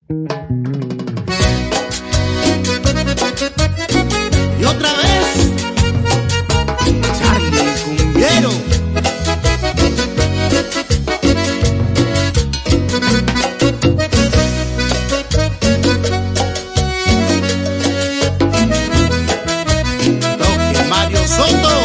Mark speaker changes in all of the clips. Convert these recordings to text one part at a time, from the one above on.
Speaker 1: Y otra vez, Charlie el cumbiero. Toque Mario Soto.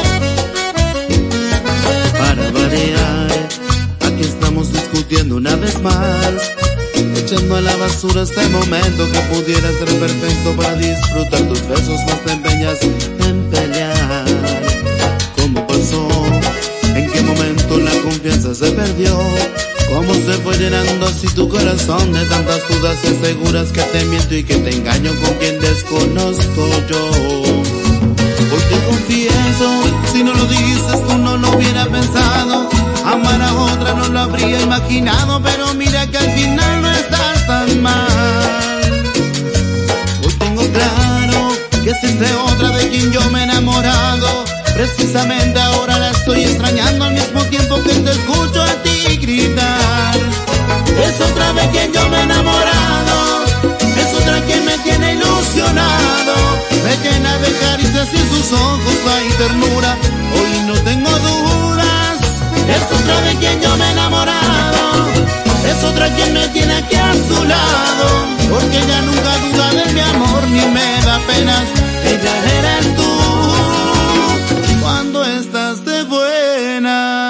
Speaker 2: Para variar, aquí estamos discutiendo una vez más, echando a la basura este momento que pudiera ser perfecto para disfrutar tus besos, más te empeñas en pelear. ¿Cómo pasó? ¿En qué momento la confianza se perdió? ¿Cómo se fue llenando así tu corazón de tantas dudas y aseguras que te miento y que te engaño con quien desconozco yo? Hoy te confieso, si no lo dices tú no lo hubiera pensado. Amar a otra no lo habría imaginado, pero mira que al final no estás tan mal. Hoy tengo claro que existe otra de quien yo me he enamorado. Precisamente ahora la estoy extrañando al mismo tiempo que te escucho a ti gritar. Es otra de quien yo me he enamorado, es otra quien me tiene ilusionado. Me llena de caricias y en sus ojos hay ternura. Hoy no tengo dudas, es otra de quien yo me he enamorado, es otra quien me tiene aquí a su lado. Porque ella nunca duda de mi amor ni me da penas. Ella eres tú cuando estás de buenas.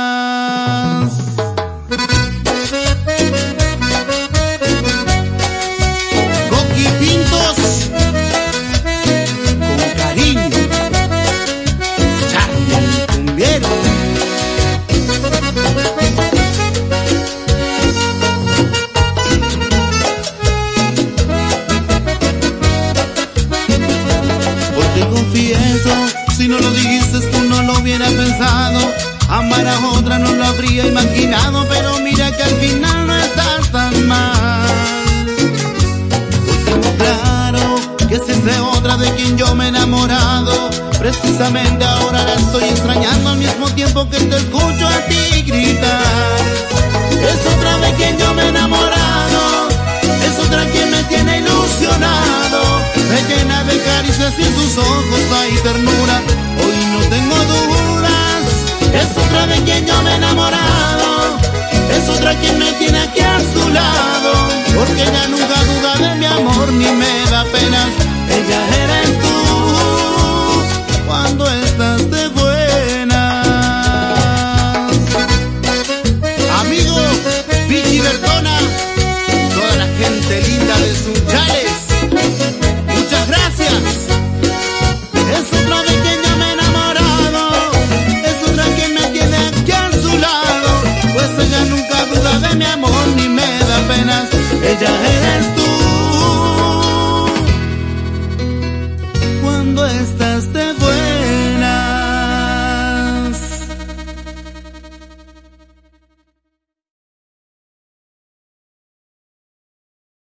Speaker 1: Coqui Pintos, con cariño, Charlie el cumbiero.
Speaker 2: Hoy te confieso, si no lo dijiste tú no lo hubiera pensado. Amar a otra no lo habría imaginado, pero mira que al final no estás tan mal. Hoy tengo claro que existe otra de quien yo me he enamorado. Precisamente ahora la estoy extrañando al mismo tiempo que te escucho a ti gritar. Es otra de quien yo me he enamorado, es otra quien me tiene ilusionado. Me llena de caricias y en sus ojos hay ternura. Hoy no tengo dudas, es otra de quien yo me he enamorado, es otra quien me tiene aquí a su lado. Porque ella nunca duda de mi amor ni me da penas. Ella eres tú cuando estás de buenas.
Speaker 1: Amigo Vichy Bertona, toda la gente linda de Sunchales, muchas gracias.
Speaker 2: Es otra de quien yo me he enamorado, es otra quien me tiene aquí a su lado. Pues ella nunca duda de mi amor ni me da penas. Ella es